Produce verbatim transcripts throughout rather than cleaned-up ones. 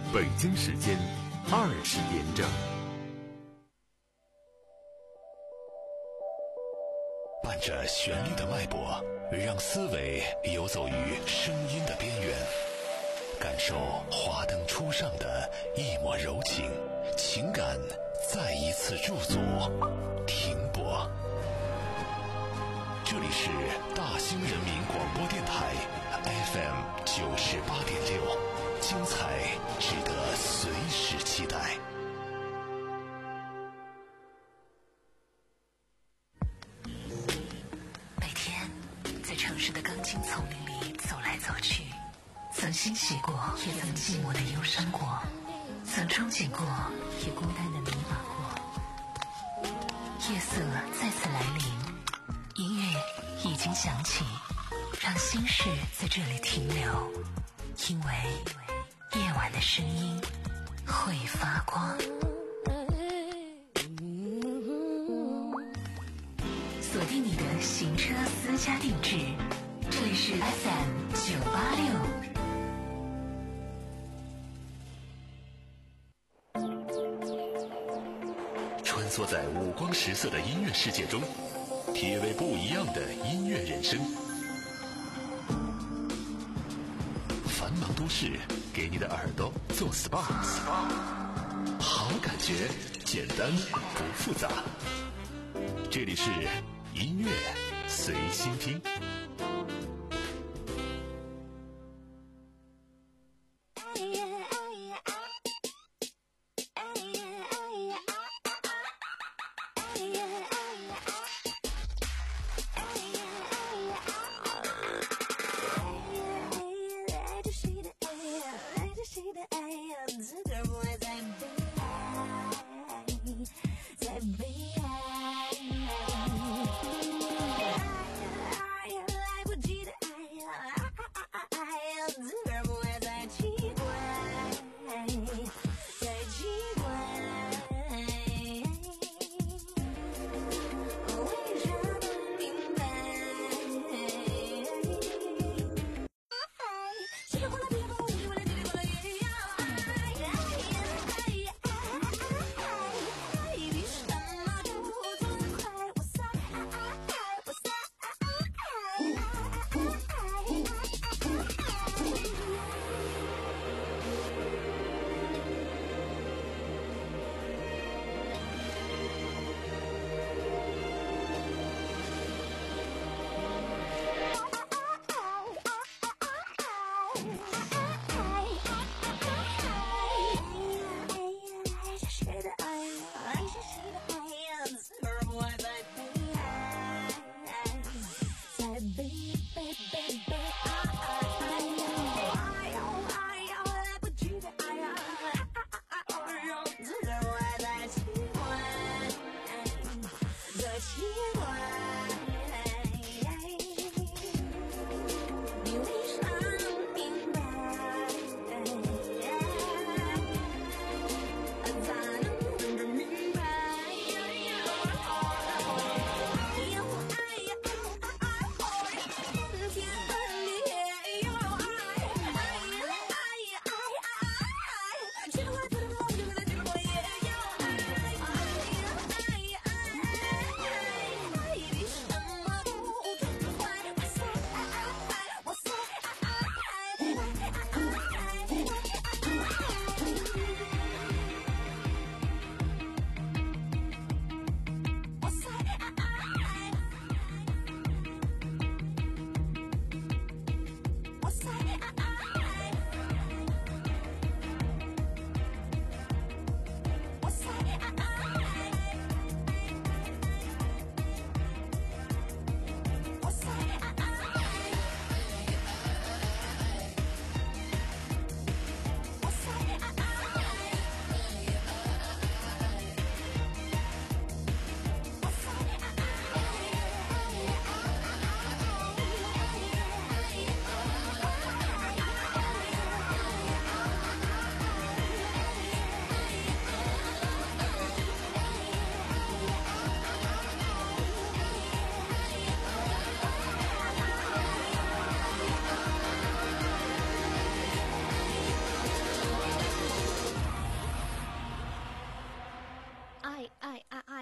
北京时间二十点整。 伴着旋律的脉搏，让思维游走于声音的边缘，感受华灯初上的一抹柔情，情感再一次驻足停泊。这里是大兴人民广播电台 F M 九十八点六，精彩值得随时期待。 每天在城市的钢筋丛林里走来走去，曾欣喜过，也曾寂寞的忧伤过，曾憧憬过，也孤单的迷茫过。夜色再次来临，音乐已经响起，让心事在这里停留，因为夜晚的声音会发光。锁定你的行车私家定制，这里是 F M 九八六。 穿梭在五光十色的音乐世界中，体味不一样的音乐人生。繁忙都市给你的耳朵做 S P A， 好感觉简单不复杂。这里是音乐随心听。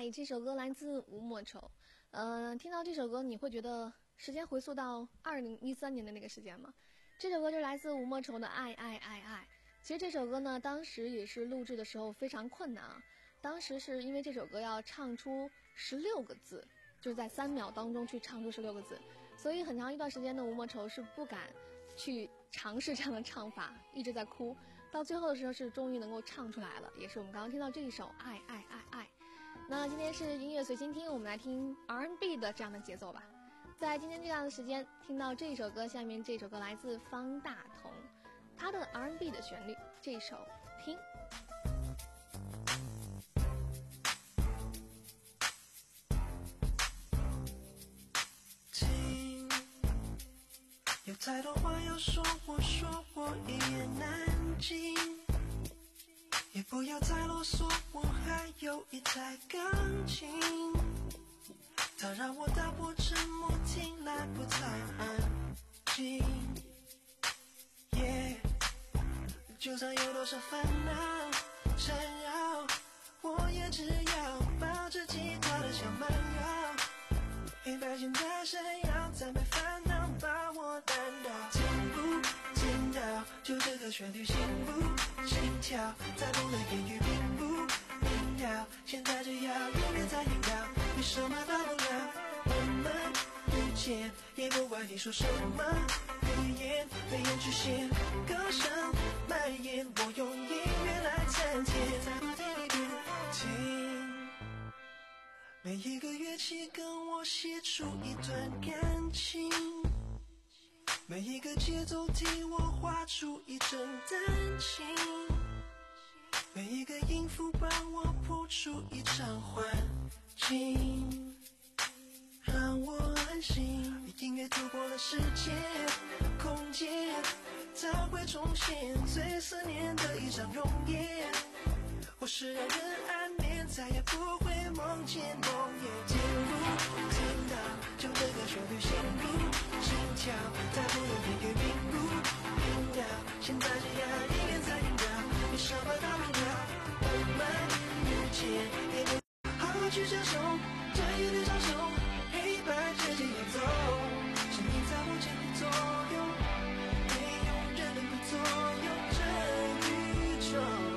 爱，这首歌来自吴莫愁。呃，听到这首歌，你会觉得时间回溯到二零一三年的那个时间吗？这首歌就来自吴莫愁的《爱爱爱爱》。其实这首歌呢，当时也是录制的时候非常困难啊。当时是因为这首歌要唱出十六个字，就是在三秒当中去唱出十六个字，所以很长一段时间的吴莫愁是不敢去尝试这样的唱法，一直在哭。到最后的时候是终于能够唱出来了，也是我们刚刚听到这一首《爱爱爱爱》。那今天是音乐随心听，我们来听 R and B 的这样的节奏吧。在今天这样的时间听到这首歌，下面这首歌来自方大同，他的 R and B 的旋律，这首听。 听，有太多话要说，我说我一言难尽，也不要太啰嗦，我还有一台钢琴，它让我打破沉默，听来不太安静。Yeah， 就算有多少烦恼缠绕，我也只要抱着吉他的小慢摇，黑白键在闪耀，再没烦恼把我难倒。听不听到？就这个旋律，心不心跳，再不能言语，并不明了。现在只要音乐在引导，没什么大不了。我们遇见，也不管你说什么语言，没言局限，歌声蔓延，我用音乐来参天。再不听一遍，听。每一个乐器跟我写出一段感情，每一个节奏替我画出一阵丹青，每一个音符帮我谱出一场幻境，让我安心。音乐突破了时间空间，它会重现最思念的一场容颜。或是让人安眠，再也不会梦见梦魇。听不听到？就这个旋律，心不心跳，再不能言语，并不明了。现在这样音乐在引导，没什么大不了。我们遇见，也不好好去享受，这一对长手，黑白之间演奏，声音在我肩膀左右，没有人能够左右这宇宙。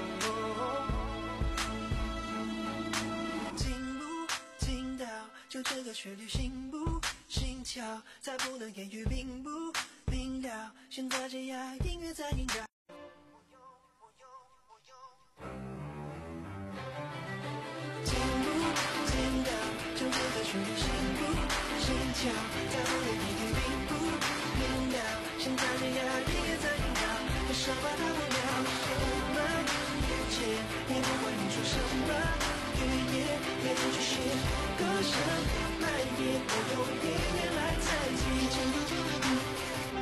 就这个旋律，心不心跳，再不能言语，并不明了。现在这样音乐在引导。听不听到？就这个旋律，心不心跳，再不能言语，并不明了。现在这样音乐在引导，有什么大不了？我们遇见，也不管你说什么语言，没有局限，歌声蔓延，我用音乐来代替。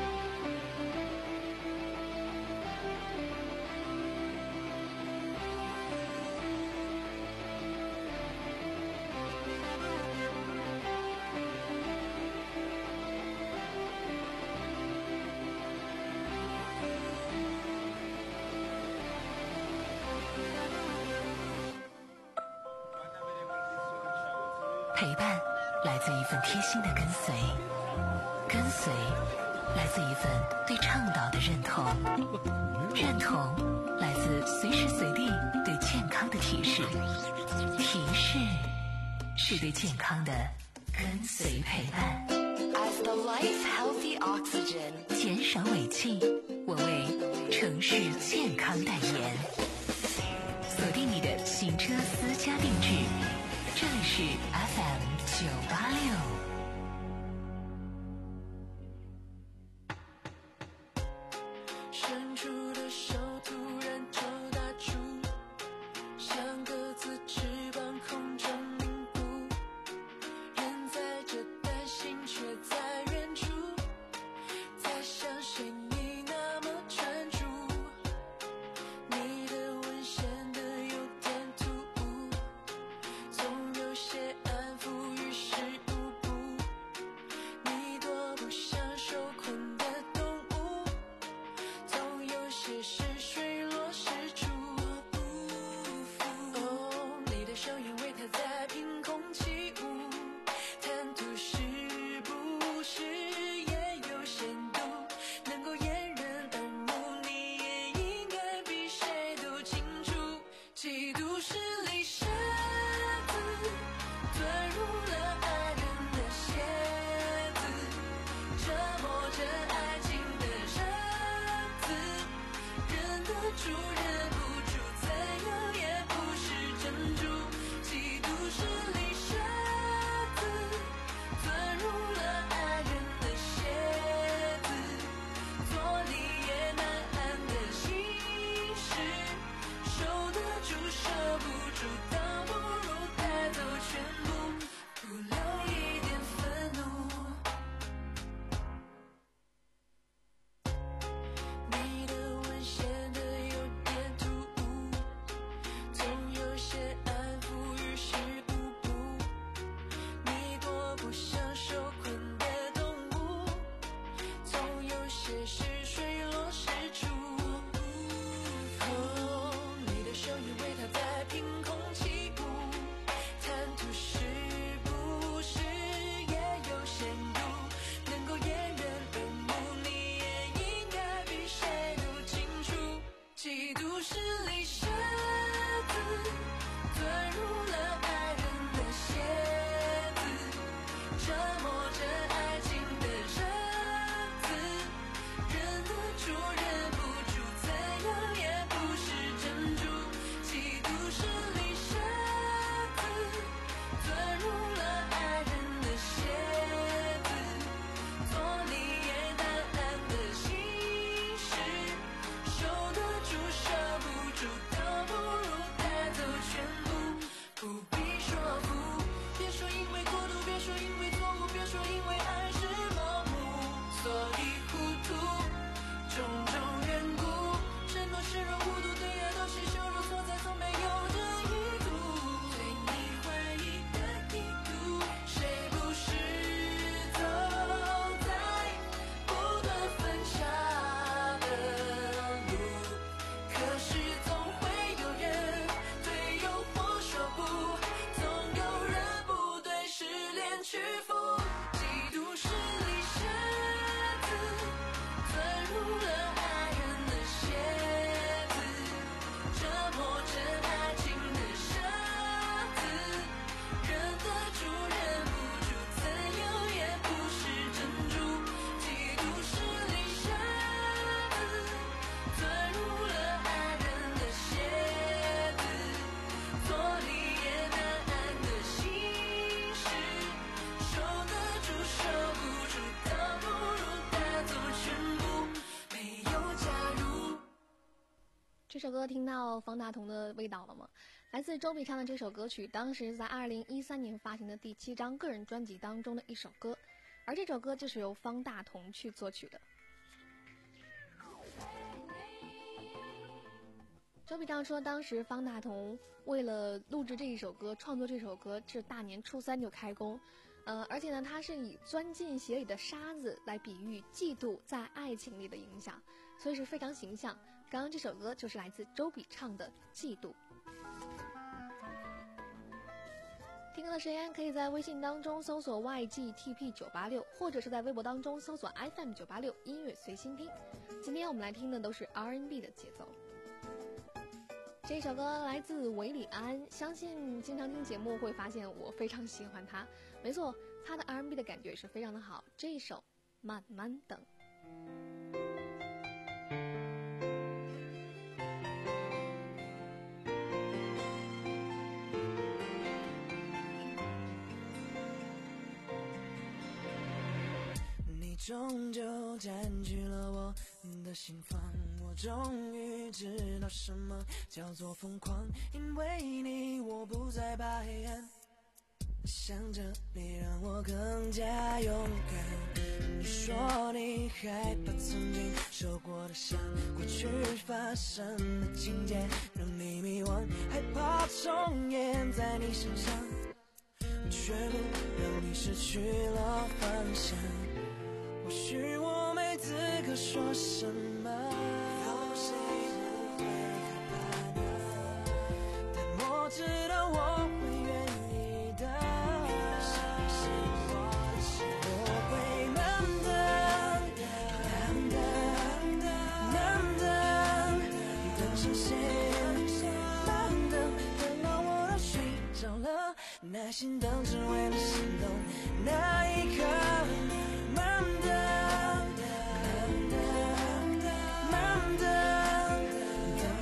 陪伴来自一份贴心的跟随，跟随来自一份对倡导的认同，认同来自随时随地对健康的提示，提示是对健康的跟随陪伴。 As the life healthy oxygen， 减少尾气，我为城市健康代言。锁定你的行车私家定制，这里是 F M 九八六。 伸出的手突然就打出，像各自翅膀空中凝固，人在这担心，却在远处，在想谁你那么专注，你的吻显得有点突兀，总有些安抚于事无补，你多不像受困的动物，总有些事水落石出，我不服。哦，你的手因为它在凭空住忍不住，怎样也不是珍珠。嫉妒是粒沙子，钻入了爱人的鞋子，做你也难安的心事，守得住舍不住，倒不如带走全部，不留一点愤怒。你的吻显得有点突兀，总有些安抚于事无补。你多不像受困的动物，总有些事水落石出。哦，你的手以为它在凭空起舞，贪图是不是也有限度？能够掩人耳目，你也应该比谁都清楚。嫉妒是粒沙子，钻入了爱人的鞋子，折磨着爱情的热子，忍得住忍不住，怎样也不是珍珠。嫉妒是粒沙子，钻入了爱人的鞋子，做你也难安的心事，守得住舍不住，倒不如带走全部，不必说服。别说因为过度，别说因为错误，别说因为爱是盲目，所以糊涂，种种缘故，承诺视若无睹，对爱都是羞辱所在，从没有这意图。对你怀疑的意图，谁不是走在不断分岔的路？可是总会有人对诱惑说不，总有人不对失恋屈服。嫉妒是粒沙子，钻入了爱人的鞋子，折磨着爱情的沙子，忍得住忍不住，怎样也不是珍珠。嫉妒是粒沙子，钻入了爱人的鞋子，做你也难安的心事，守得住舍不住，倒不如带走全部，没有假如。 这首歌听到方大同的味道了吗？来自周笔畅的这首歌曲，当时在二零一三年发行的第七张个人专辑当中的一首歌，而这首歌就是由方大同去作曲的。周笔畅说，当时方大同为了录制这一首歌，创作这首歌，是大年初三就开工，呃，而且呢，他是以钻进鞋里的沙子来比喻嫉妒在爱情里的影响，所以是非常形象。刚刚这首歌就是来自周笔畅的《嫉妒》。听歌的时间可以在微信当中搜索 Y G T P 九八六，或者是在微博当中搜索 F M 九八六音乐随心听。今天我们来听的都是 R and B 的节奏。这首歌来自韦礼安，相信经常听节目会发现我非常喜欢他。没错，他的 R and B 的感觉也是非常的好。这一首《慢慢等》。 你终究占据了我的心房，我终于知道什么叫做疯狂，因为你我不再怕黑暗，想着你让我更加勇敢。你说你害怕曾经受过的伤，过去发生的情节让你迷惘，害怕重演在你身上，却不让你失去了方向。或许我没资格说什么，有谁不会害怕呢？但我知道我会愿意的，相信我的事，我会慢等，慢等，慢等，等上谁？慢等，等到我都睡着了，耐心等只为了心动那一刻。慢等，慢等，慢等，等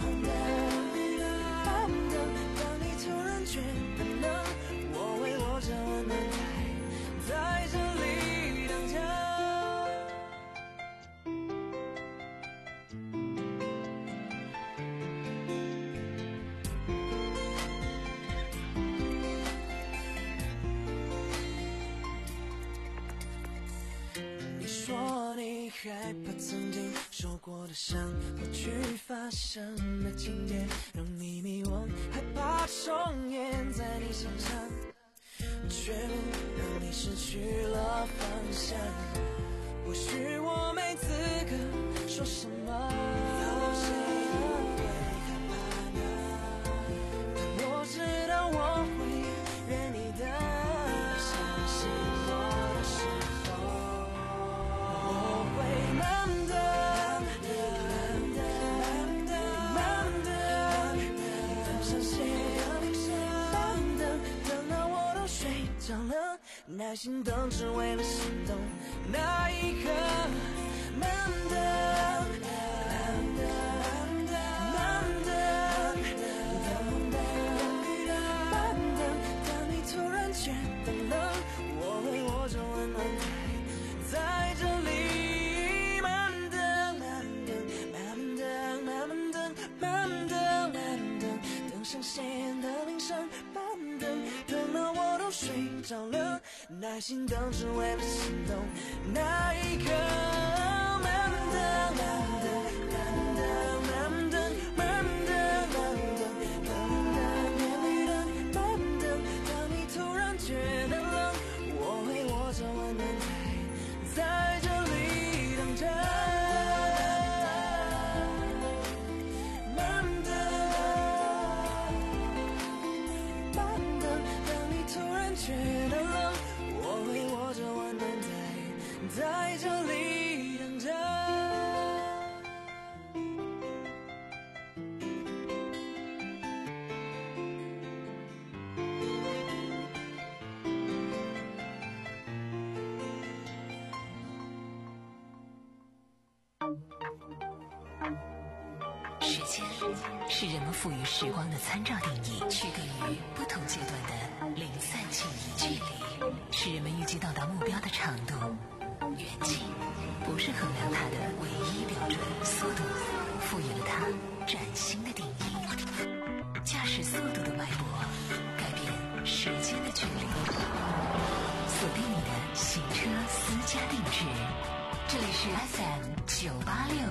的伤，过去发生的情节让你迷惘，害怕重演在你身上，却不让你失去了方向。或许我没资格说什么，有谁会害怕呢？但我知道我会愿你的，相信我的时候，我会慢慢的慢的慢的等上线，慢的等到我都睡着了，耐心等只为了心动那一刻，慢的慢的慢的等待等雨的慢的，当你突然觉得冷，我会握着温暖在在这里，慢的慢的慢的慢慢等慢的慢的等上线的铃声，慢的等到我都睡着了，耐心等只为了心动那一刻，慢的慢的慢的慢的慢的慢的慢的面绿的慢的，当你突然觉得冷，我会握着温暖在在这里等着，慢的慢的当你突然觉得冷，我会握着温暖在在这里等着。 时间是人们赋予时光的参照定义，区隔于不同阶段的零散情谊距离，是人们预计到达目标的长度。远近不是衡量它的唯一标准，速度赋予了它崭新的定义。驾驶速度的脉搏，改变时间的距离。锁定你的行车私家定制，这里是 F M 九八六。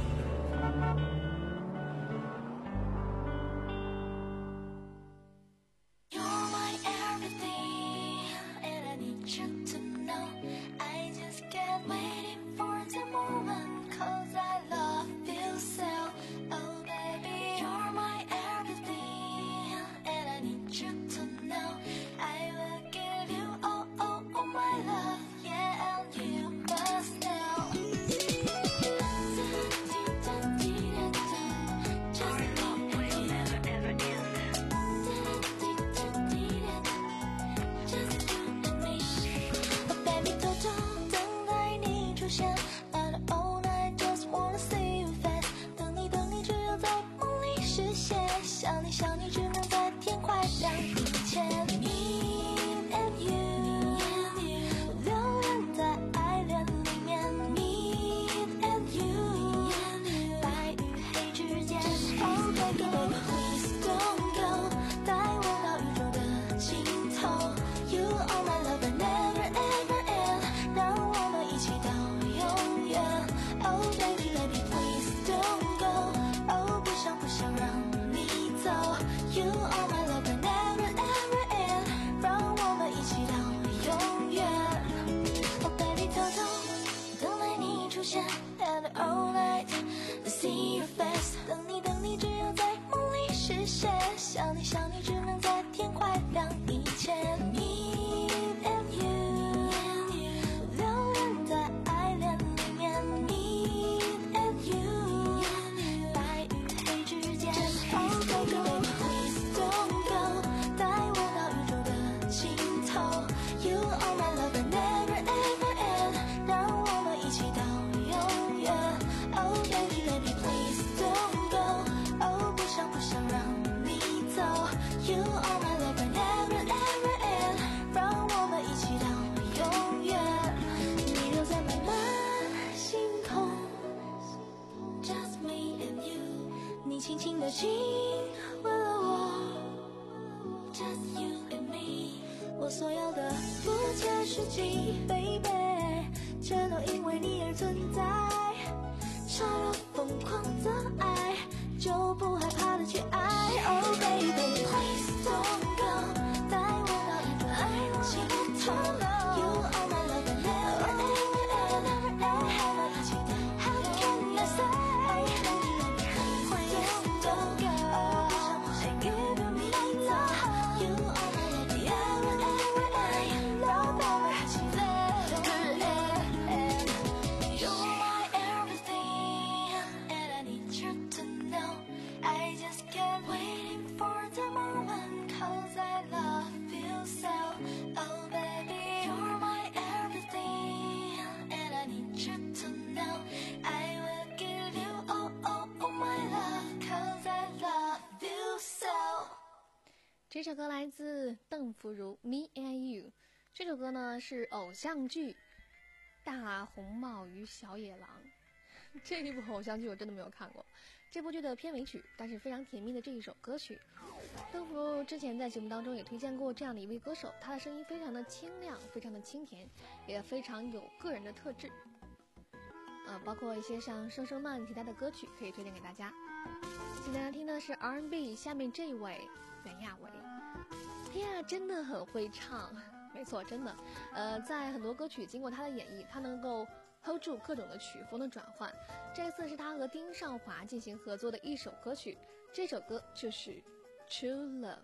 轻轻地亲吻了我 Just you and me， 我所有的不切实际 Baby， 全都因为你而存在，超过疯狂的爱，就不害怕的去爱。Oh baby please don't go， 带我到一个爱情不透露。You are my love and never ever ever ever have a touch。 How can I say please don't go， I give you my love。 You are my love and ever ever ever love ever touch。You're my everything and I need you to know I just kept waiting for the moment cause I love you so. Oh baby you're my everything and I need you to know I will give you all, all, all my love cause I love you so. 这首歌来自邓福如 Me and You。 这首歌呢是偶像剧《大红帽与小野狼》。这一部偶像剧我真的没有看过，这部剧的片尾曲，但是非常甜蜜的这一首歌曲。邓福如之前在节目当中也推荐过这样的一位歌手，他的声音非常的清亮，非常的清甜，也非常有个人的特质。呃，包括一些像声声慢其他的歌曲可以推荐给大家。现在听的是 R and B， 下面这位袁娅维。天啊，真的很会唱，没错，真的。呃，在很多歌曲经过他的演绎，他能够 hold 住各种的曲风的转换。这次是他和丁少华进行合作的一首歌曲，这首歌就是《True Love》。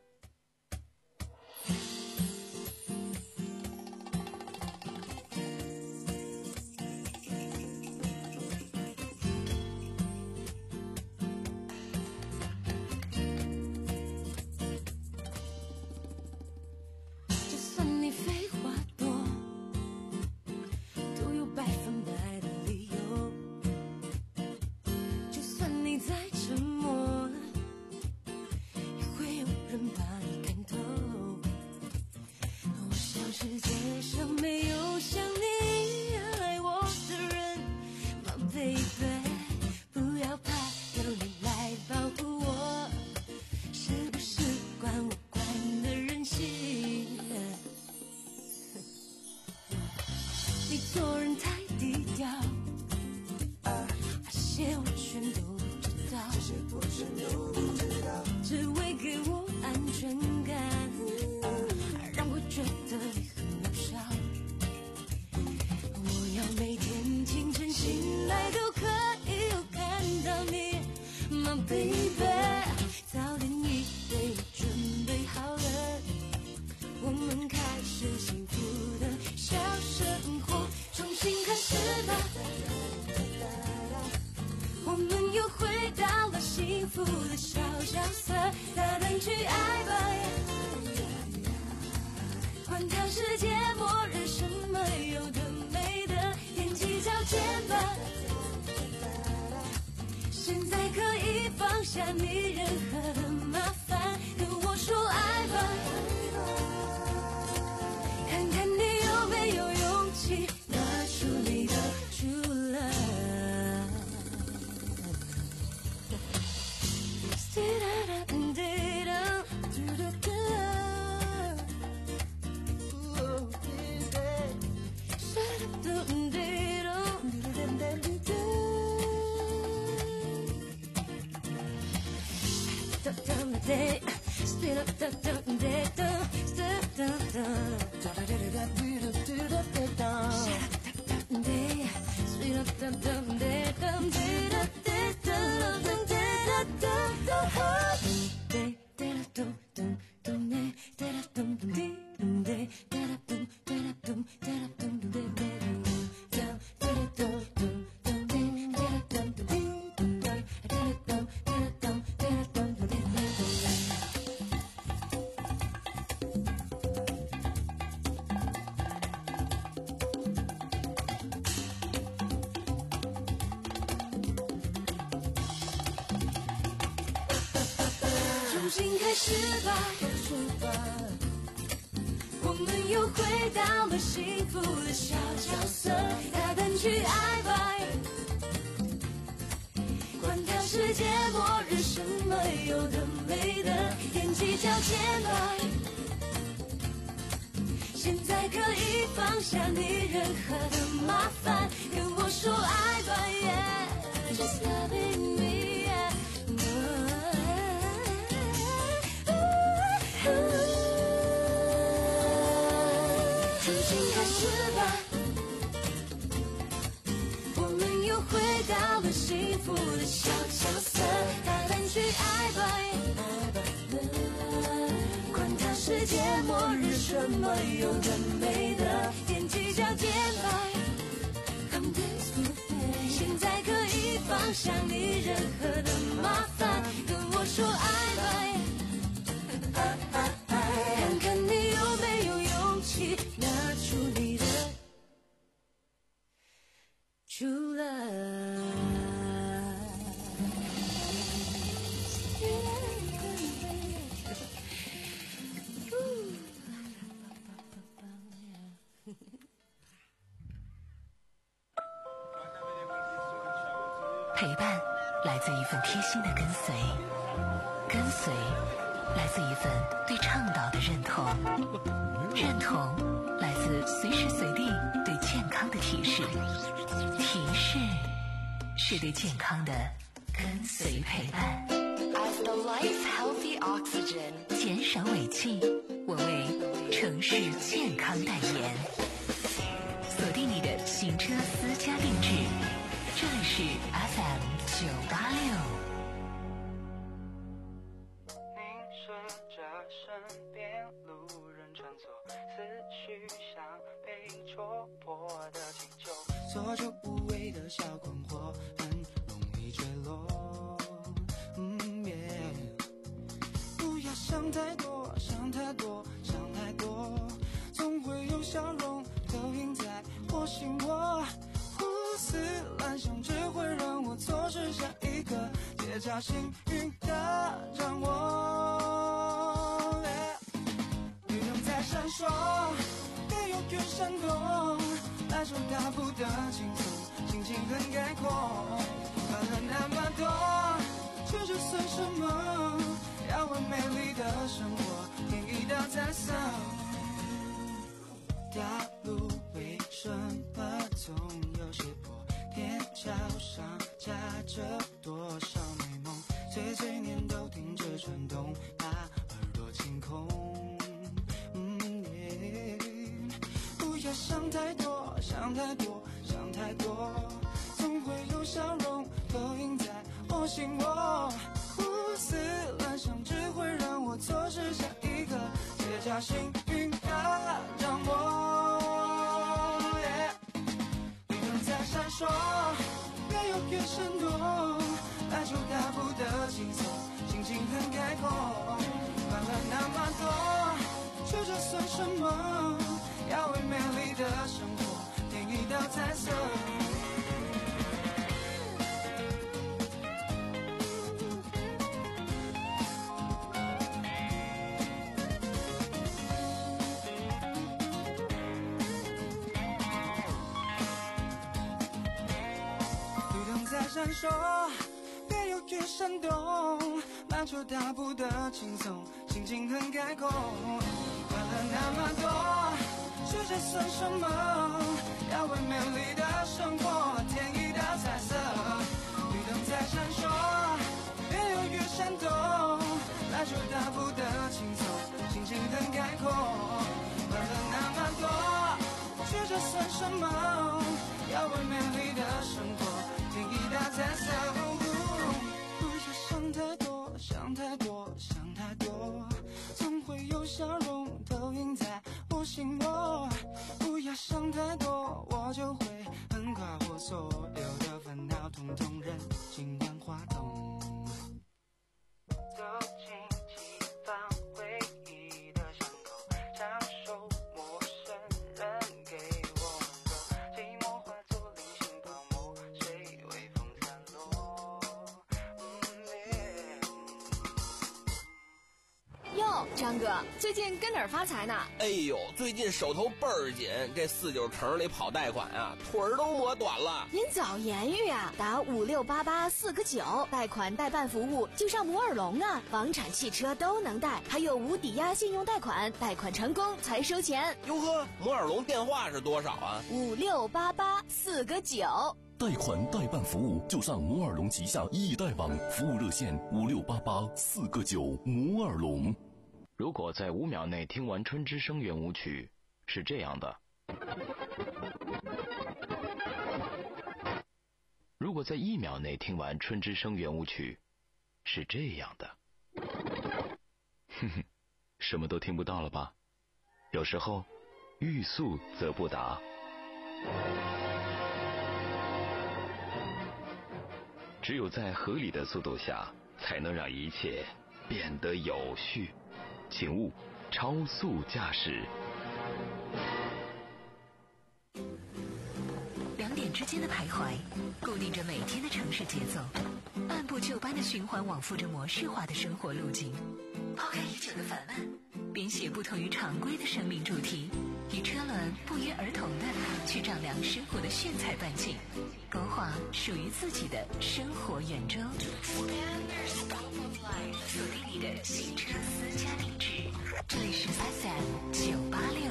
就算你废话多，都有百分百的理由。就算你再沉默，也会有人把你看透。我想世界上没有像你爱我的人 ，My baby， 不要怕，有你来保护我，是不是管我管的任性？你做人太低调，那些我全都不知道，只为给我安全感，让我觉得你很渺小。我要每天清晨醒来都可以有看到你 ，My baby， 早点已为我准备好了，我们开始幸福的小生活，重新开始吧。我们又回到了幸福的小角色，大胆去爱吧，管他世界末日什么有的没的，踮起脚尖吧。现在可以放下你任何的麻烦，跟我说爱吧，看看你有没有勇气拿出你的 true love。重新开始吧，我们又回到了幸福的小角色，大胆去爱吧，管他世界末日什么有的没的，踮起脚尖吧。现在可以放下你任何的麻烦，跟我说爱吧 ，Yeah， Just loving me. Uh,重新开始吧，我们又回到了幸福的小角色，大胆去爱吧，管他世界末日什么有的没的，踮起脚尖吧，现在可以放下你任何的麻烦，跟我说爱吧，看看你有没有勇气拿出你的true love。 陪伴来自一份贴心的跟随，跟随来自一份对倡导的认同，认同来自随时随地对健康的提示，提示是对健康的跟随陪伴。 As the lights healthy oxygen， 减少尾气，我为城市健康代言。锁定你的行车私家定制，这里是 F M 九八六。 凝视着身边路人穿梭，思绪像被戳破的气球，所求无谓的小困惑很容易坠落。嗯耶，不要想太多，想太多，想太多，总会有笑容投影在我心窝。胡思乱想只会让我错失下一个结痂幸运的掌握。绿灯在闪烁，别犹豫闪动，来手大步的轻松，心情很开阔，快乐那么多，却这算什么？要问美丽的生活，添一道彩色。大路为什么总有些破？天桥上夹着多少美梦，碎碎念都停止转动，把耳朵清空。嗯耶，不要想太多，想太多，想太多，总会有笑容投影在我心窝。胡思乱想只会让我错失下一个结痂幸运的掌握。闪烁，别犹豫闪动，来出大步的轻松，心情很开阔，快乐那么多，却这算什么？要为美丽的生活添一道彩色。闪烁，别犹豫闪动，迈出大步的轻松，心情很开阔，快乐那么多，这这算什么？要为美丽的生活添一道彩色。绿灯在闪烁，别犹豫闪动，迈出大步的轻松，心情很开阔，快乐那么多，这这算什么？要为美丽的生活添一道彩色。不要想太多，想太多，想太多，总会有笑容投影在我心窝。不要想太多，我就会很快活，所有的烦恼统统扔进万花筒。走进起放回忆的伤口，享受陌生人给我温柔，寂寞化作零星泡沫，随微风散落。 哟，张哥，最近跟哪儿发财呢？ 哎呦，最近手头倍儿紧，这四九城里跑贷款啊，腿儿都磨短了。 您早言语啊，打五六八八四个九，贷款代办服务就上摩尔龙啊，房产、汽车都能贷，还有无抵押信用贷款，贷款成功才收钱。 哟呵，摩尔龙电话是多少啊？ 五六八八四个九。 贷款代办服务就上摩尔龙旗下易贷网，服务热线五六八八四个九。摩尔龙。 如果在五秒内听完春之声圆舞曲，是这样的；如果在一秒内听完春之声圆舞曲，是这样的。哼哼，什么都听不到了吧？有时候欲速则不达。只有在合理的速度下，才能让一切变得有序。请勿超速驾驶。 两点之间的徘徊，固定着每天的城市节奏，按部就班的循环往复着模式化的生活路径。抛开已久的烦闷，编写不同于常规的生命主题，与车轮不约而同的去丈量生活的炫彩半径，勾画属于自己的生活圆周。锁定你的新车私家定制，这里是 S M 九八六。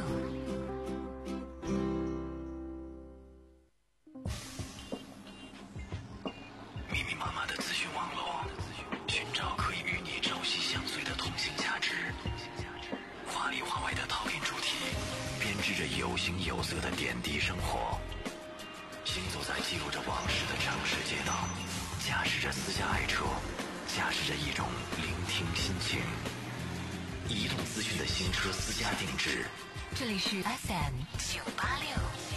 密密麻麻的资讯网络，寻找可以与你朝夕相随的通信价值。华里华外的套印主题，编织着有形有色的点滴生活。行走在记录着往事的城市街道，驾驶着私家爱车，驾驶着一种聆听心情。移动资讯的新车私家定制， 这里是 S M 九八六。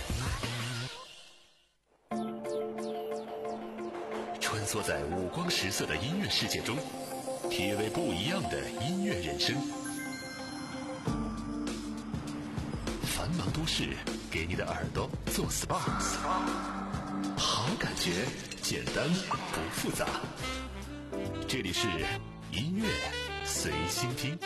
穿梭在五光十色的音乐世界中，体味不一样的音乐人生。繁忙都市给你的耳朵做 S P A， 好感觉，简单不复杂。这里是音乐随心听。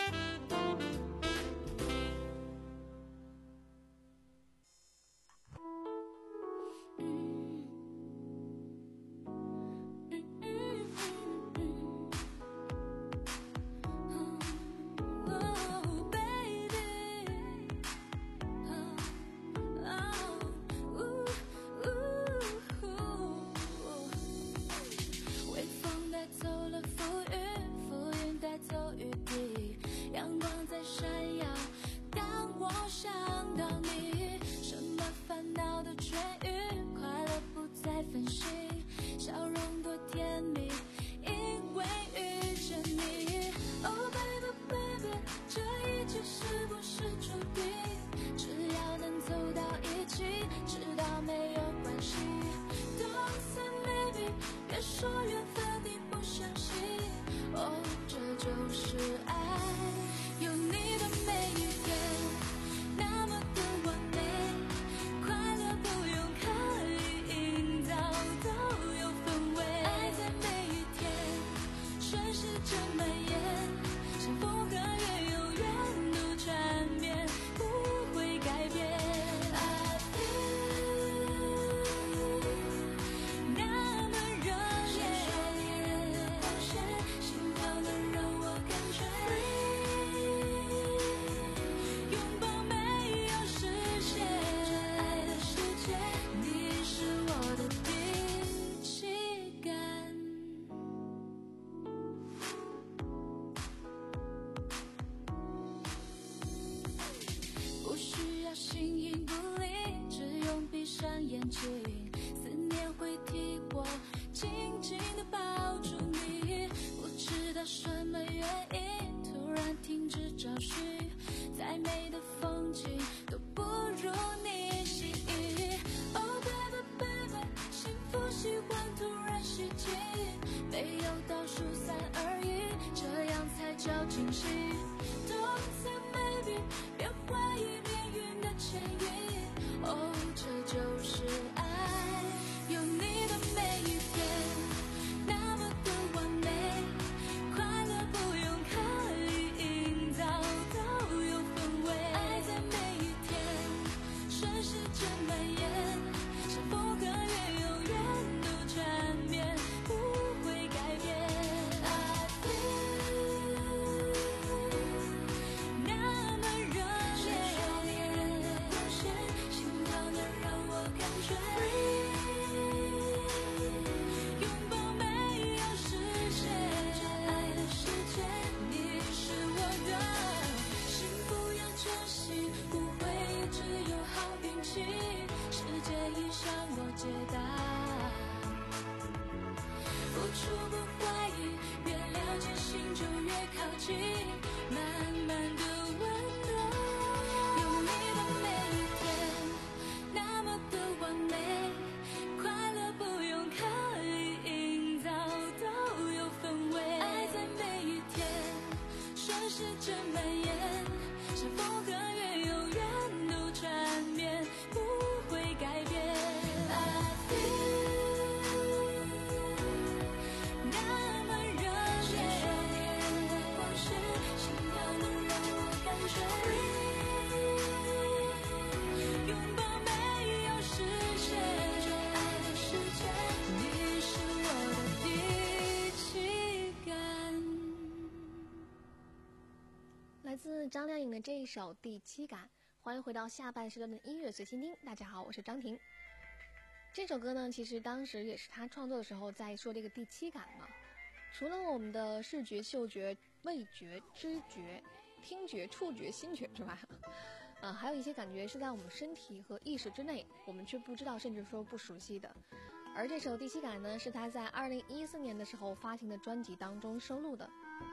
自张靓颖的这一首《第七感》。欢迎回到下半时段的音乐随心听。大家好，我是张婷。这首歌呢，其实当时也是他创作的时候在说这个第七感嘛。除了我们的视觉、嗅觉、味觉、知觉、听觉、触觉、心觉之外，呃，还有一些感觉是在我们身体和意识之内，我们却不知道，甚至说不熟悉的。而这首《第七感》呢，是他在二零一四年的时候发行的专辑当中收录的。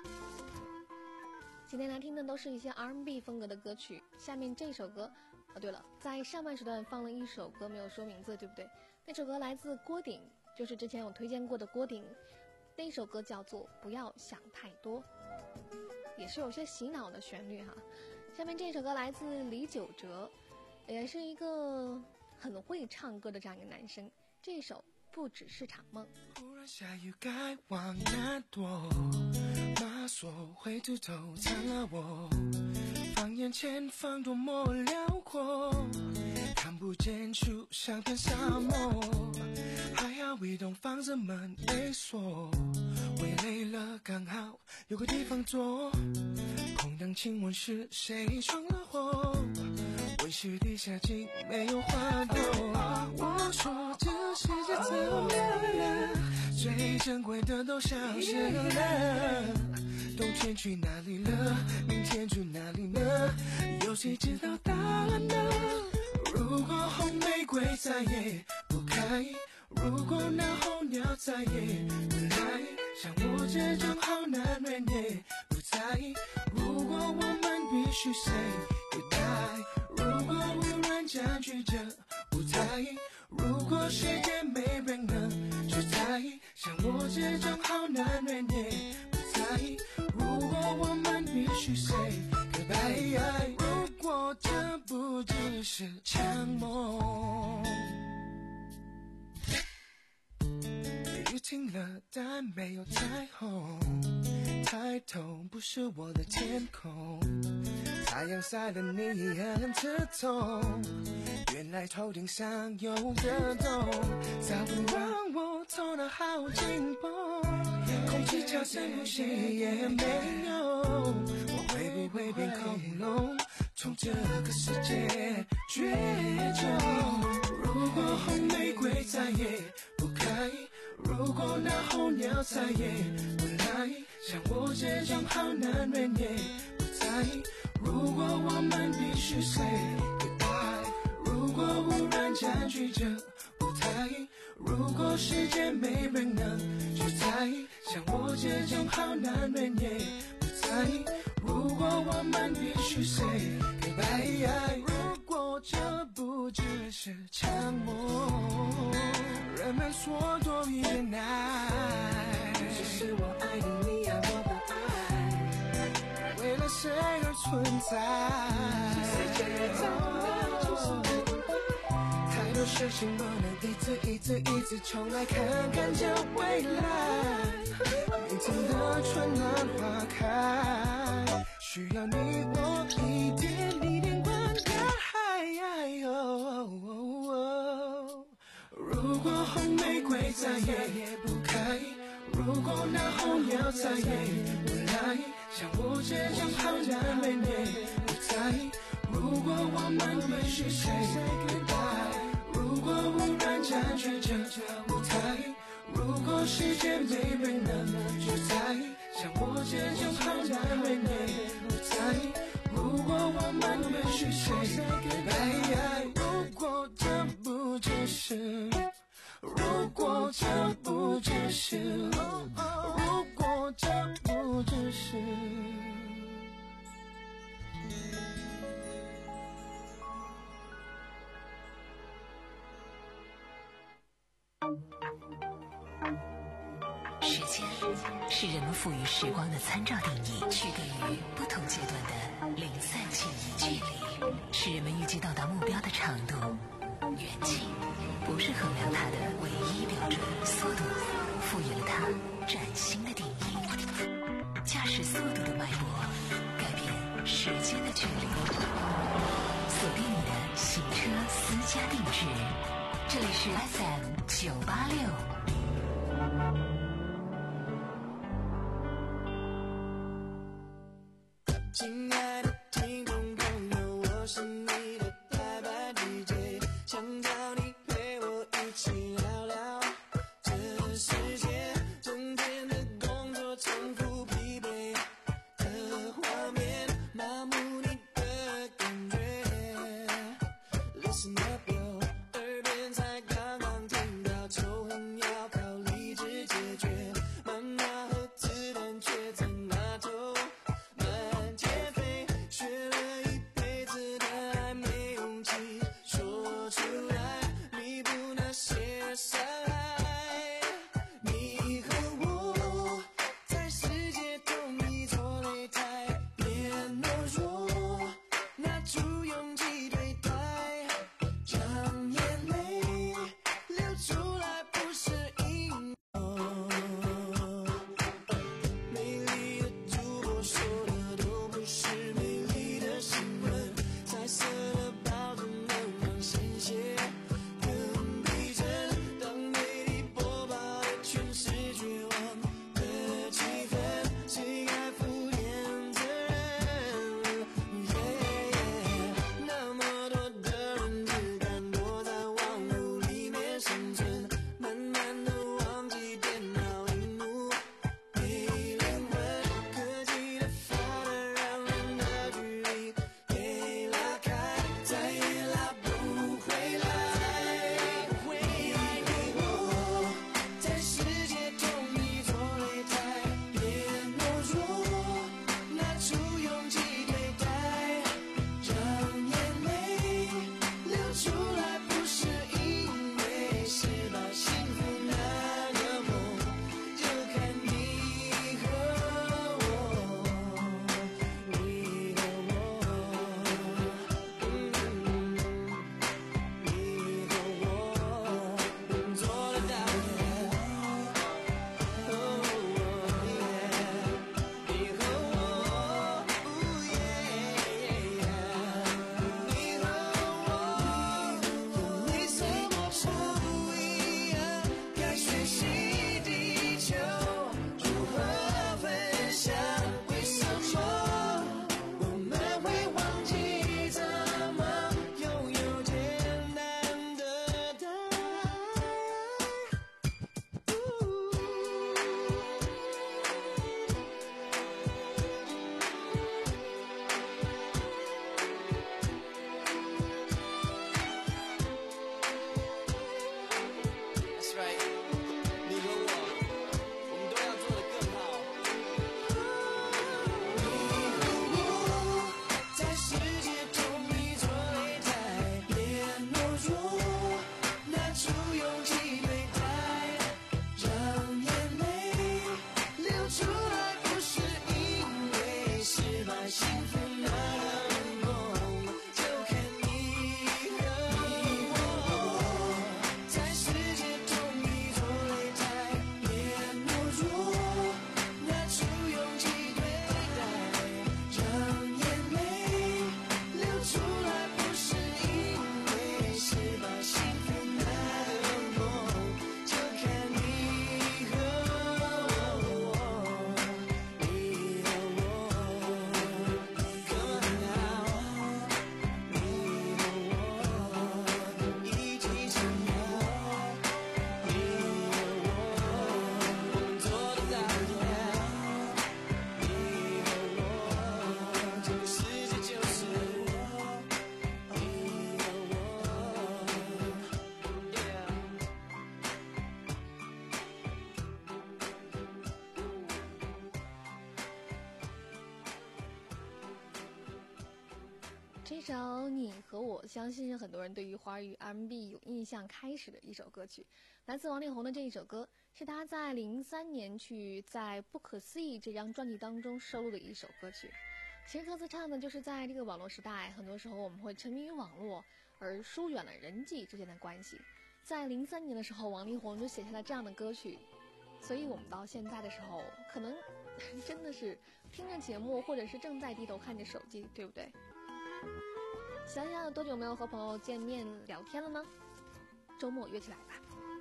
今天来听的都是一些 R and B 风格的歌曲。下面这首歌，哦对了，在上半时段放了一首歌没有说名字，对不对？那首歌来自郭顶，就是之前有推荐过的郭顶。那首歌叫做《不要想太多》，也是有些洗脑的旋律哈。下面这首歌来自李玖哲，也是一个很会唱歌的这样一个男生。这首不只是场梦。 忽然下雨该往哪躲？马索会秃头残了我，放眼前方多么辽阔，看不见树上片沙漠，还好一栋房子门没锁，我也累了刚好有个地方坐，空荡请问是谁闯了祸？温室地下竟没有花朵，我说这世界怎么了？最珍贵的都消失了，冬天去哪里了？明天住哪里呢？有谁知道答案呢？如果红玫瑰再也不开，如果那候鸟再也不来，像我这种好男人也不在，如果我们必须 say goodbye， 如果无人占据着舞台，如果世界没人能主宰，像我这种好男人也不在，如果我们必须 say goodbye， 如果这不只是场梦。雨停了但没有彩虹，抬头不是我的天空，太阳晒得你很刺痛，原来头顶上有个洞，早不让我头脑好紧绷，空气叫声呼吸也没有，我会不会变恐龙，从这个世界绝种？如果红玫瑰再也不开，如果那候鸟再也不来，像我这种好男人也不在，如果我们必须 say goodbye， 如果无人占据着舞台，如果世界没人能主宰，像我这种好男人也不在，如果我们必须 say goodbye， 如果这不只是场梦，人们说多一点爱，只是我爱的你爱我的爱，为了谁而存在，太多事情不能一次一次一次重来，看看这未来，明天的春暖花开，需要你我一点一点灌溉，如果红玫瑰再也不开，如果那候鸟再也不来，像我这种好男人也不在，如果我们必须 say goodbye， 如果无人占据着舞台，如果世界没人能主宰，像我这种好男人也不在，如果我们必须 say goodbye， 如果这不只是，如果这不只是，如果这不只是。 时间是人们赋予时光的参照定义，区隔于不同阶段的零散记忆距离，是人们预计到达目标的长度。远近不是衡量它的唯一标准，速度赋予了它崭新的定义。驾驶速度的脉搏，改变时间的距离。锁定你的行车私家定制，这里是 F M 九八六。 亲爱的首你和我，相信是很多人对于华语 R and B 有印象开始的一首歌曲，来自王力宏的这一首歌，是他在零三年去在《不可思议》这张专辑当中收录的一首歌曲。其实歌词唱的就是在这个网络时代，很多时候我们会沉迷于网络，而疏远了人际之间的关系。在零三年的时候，王力宏就写下了这样的歌曲，所以我们到现在的时候，可能真的是听着节目，或者是正在低头看着手机，对不对？想想有多久没有和朋友见面聊天了呢？周末约起来吧。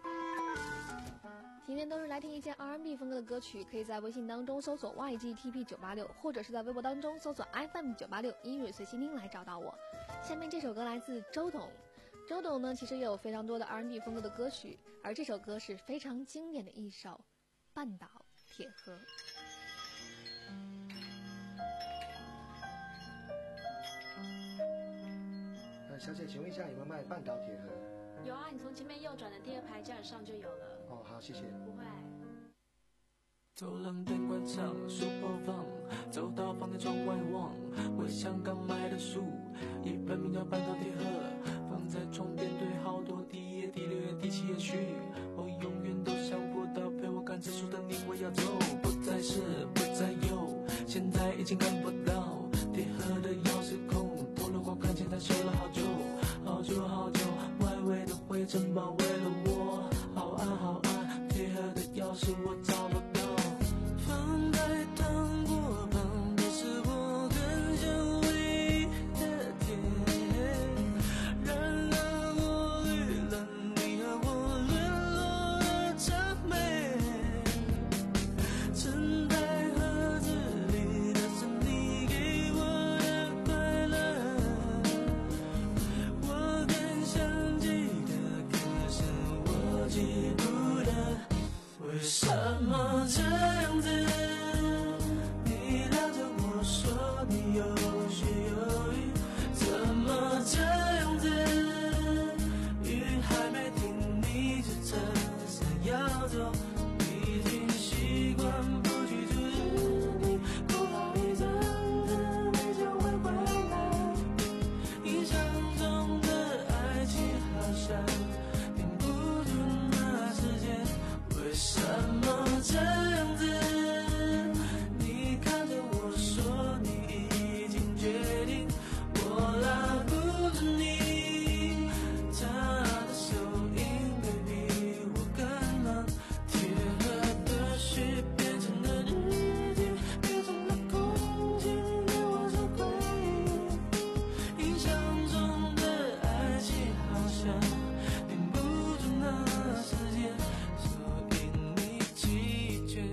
今天都是来听一些 R and B 风格的歌曲，可以在微信当中搜索 Y G T P 九八六， 或者是在微博当中搜索 F M 九八六 音乐随心听来找到我。下面这首歌来自周董，周董呢其实也有非常多的 R and B 风格的歌曲，而这首歌是非常经典的一首《半岛铁盒》。 呃，小姐，请问一下有没有卖半岛铁盒？ 有啊，你从前面右转的第二排架上就有了。 哦，好，谢谢。 不会。 走廊灯关上，书包放，走到房间窗外望，我像刚买的书，一本名叫《半岛铁盒》，放在床边堆好多，第一页、第六页、第七页序，我永远都想不到陪我看这书的你我要走，不再是，不再有，现在已经看不到铁盒的钥匙孔，透了光看见它修了好久，好久好久，外围的灰尘包围了我，好暗好暗，铁盒的钥匙我找不到。放在糖果旁，都是我很想回的甜。然而过滤了你和我沦落的谄媚。盛在盒子里的是你给我的快乐，我更想记得，可是我记不得，为什么这样子？你拉着我说你有血有雨，怎么这样子？雨还没停，你就这想要走，已经习惯不去阻止你，不好意思的你就会回来。印象中的爱情好像停不住那时间，为什么这样子？你看着我说你已经决定，我拉不住你，他的手印 baby 我更忙，铁盒的血变成了日记，变成了空气，给我做回忆。印象中的爱情好像停不住那时间，所以你弃权。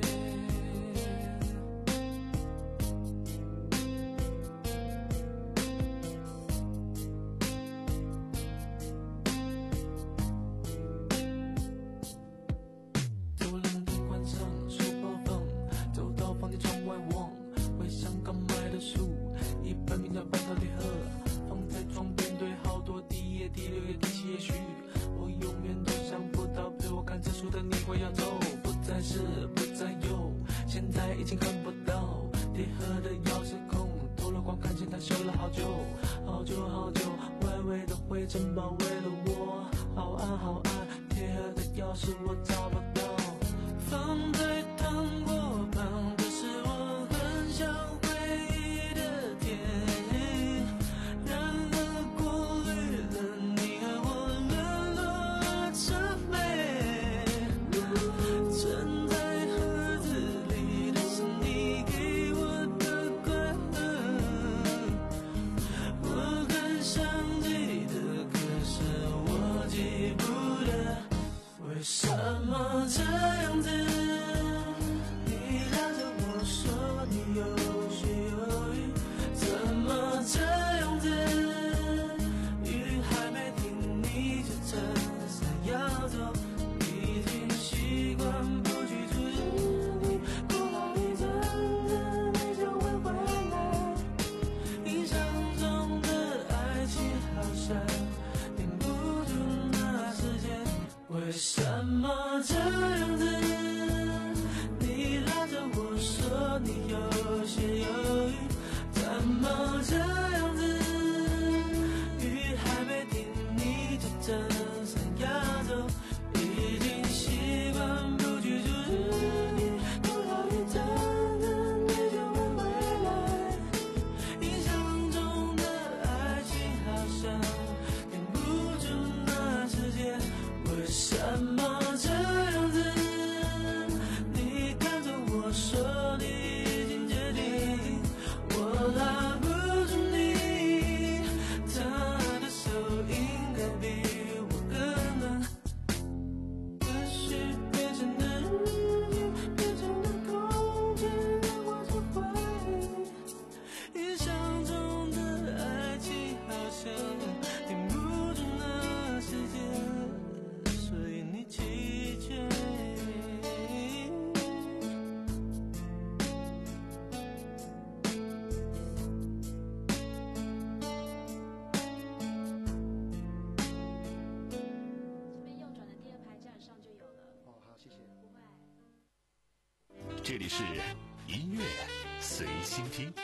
走廊灯关上，书包放，走到房间窗外望，回想刚买的书，一本名叫《半岛铁盒》，放在床边堆好多，第一页、第六页、第七页序，我永远都想不到陪我看这书的你会要走，不再是，不再有，现在已经看不到铁盒的钥匙孔，透了光看见它修了好久，好久好久，外围的灰尘包围了我，好暗好暗，铁盒的钥匙我找不到。放在糖果旁，这是我很想回忆的甜，然而过滤了你和我沦落的谄媚。盛在盒子里的是你给我的快乐，我很想记得，可是我记不得，为什么这样子？ 这里是音乐随心听。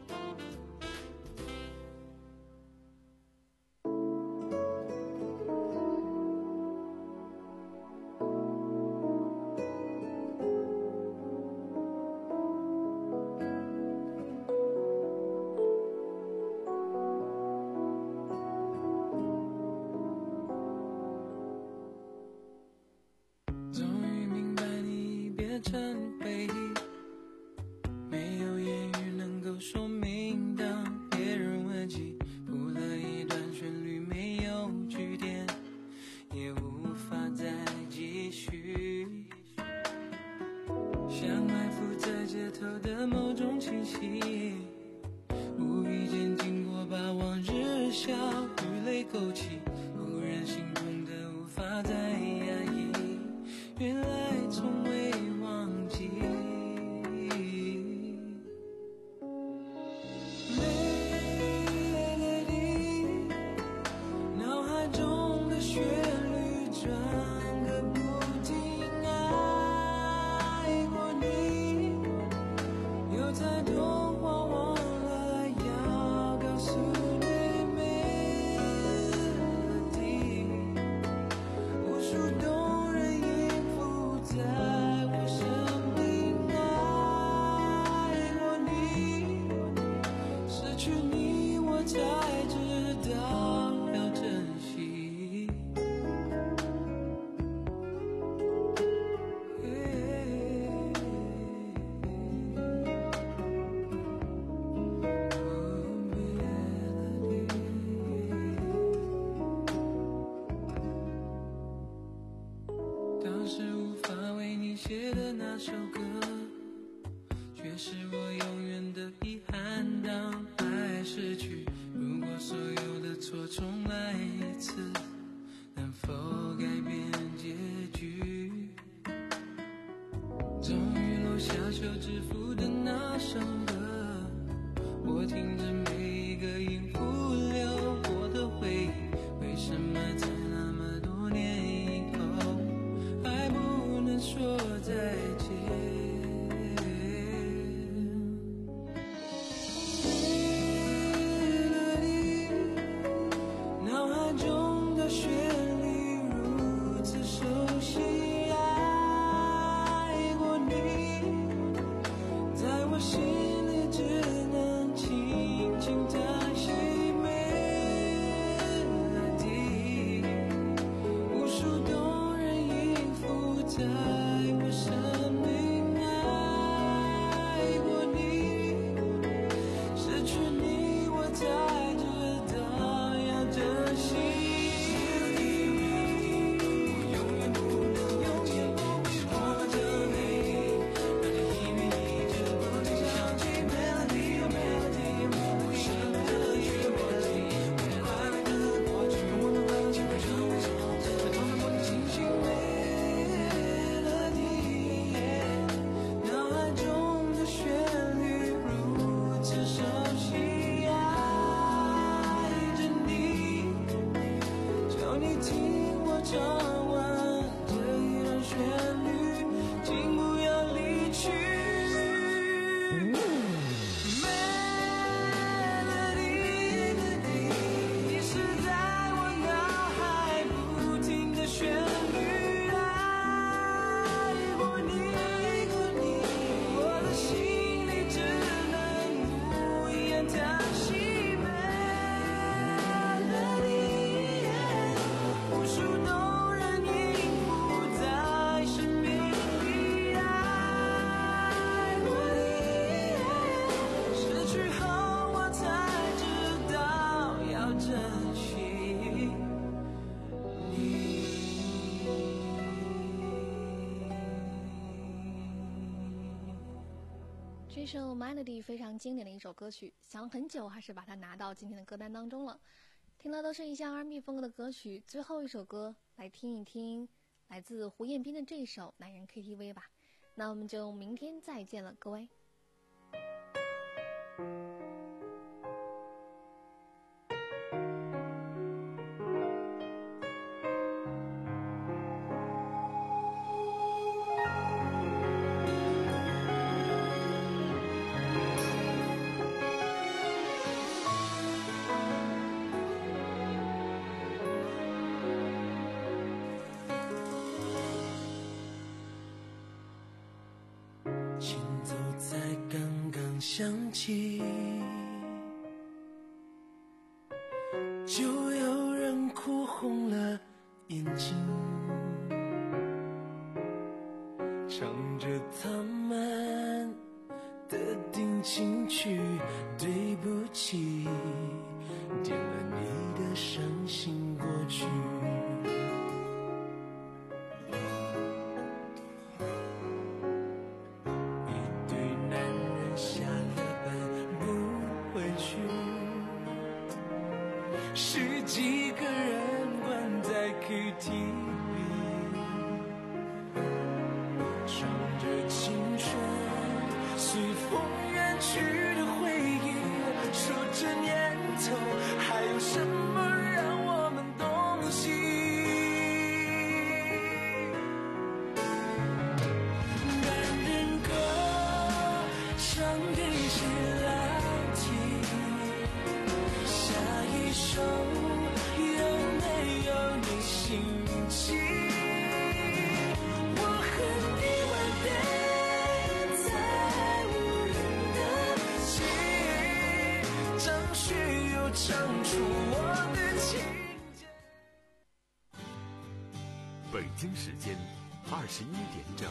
成回忆，没有言语能够说明。当别人问起，谱了一段旋律，没有句点，也无法再继续。像埋伏在街头的某种气息，无意间经过，把往日笑与泪勾起，忽然心痛的无法再压抑。原来从未忘记。Melody， 脑海中的旋律转个不停。爱过你，有太多话忘了要告诉你。Melody， 无数动人音符在我生命。爱过你，失去你我才知道要珍惜。当时无法为你写的那首歌，却是我永远的遗憾。当爱逝去，如果所有的错重来一次，能否改变结局？终于落下手指符的那首歌，我听着每一个音符流过的回忆，为什么在那么多年以后还不能说再见。脑海中的旋律如此熟悉，爱过你，在我心里只能轻轻叹息。Melody， 无数动人音符在我生命。爱过你，失去你我才知道要珍惜。永远不能忘记我们的回忆，让这音乐一直不停响起。Melody Melody， 不舍得去忘记我们快乐的过去，我们快乐情会成为什么？在同样我的清醒。Melody， 脑海中的旋律如此熟悉，爱着你，求你听我唱完这一段旋律，请不要离去。Melody， 你是在我脑海不停的旋律。爱过你，我的心里只能无言叹息。Melody， 无数动人音符在生命里。爱过你，失去后我才知道要珍惜你。 这首 Melody 非常经典的一首歌曲，想了很久还是把它拿到今天的歌单当中了。听的都是一些 R and B 风格的歌曲，最后一首歌来听一听来自胡彦斌的这首《男人 K T V》吧。那我们就明天再见了，各位。 想起，就有人哭红了眼睛，唱着他们的定情曲，对不起，点了你的伤心过去。一对男人下了班不回去，十几个人关在 K T V， 唱着青春随风远去的回忆，说这年头还有什么让我们动心。男人歌唱给谁来听？下一首有没有你心情？我和你吻别在无人的街，张学友唱出我的情节。 北京时间二十一点整。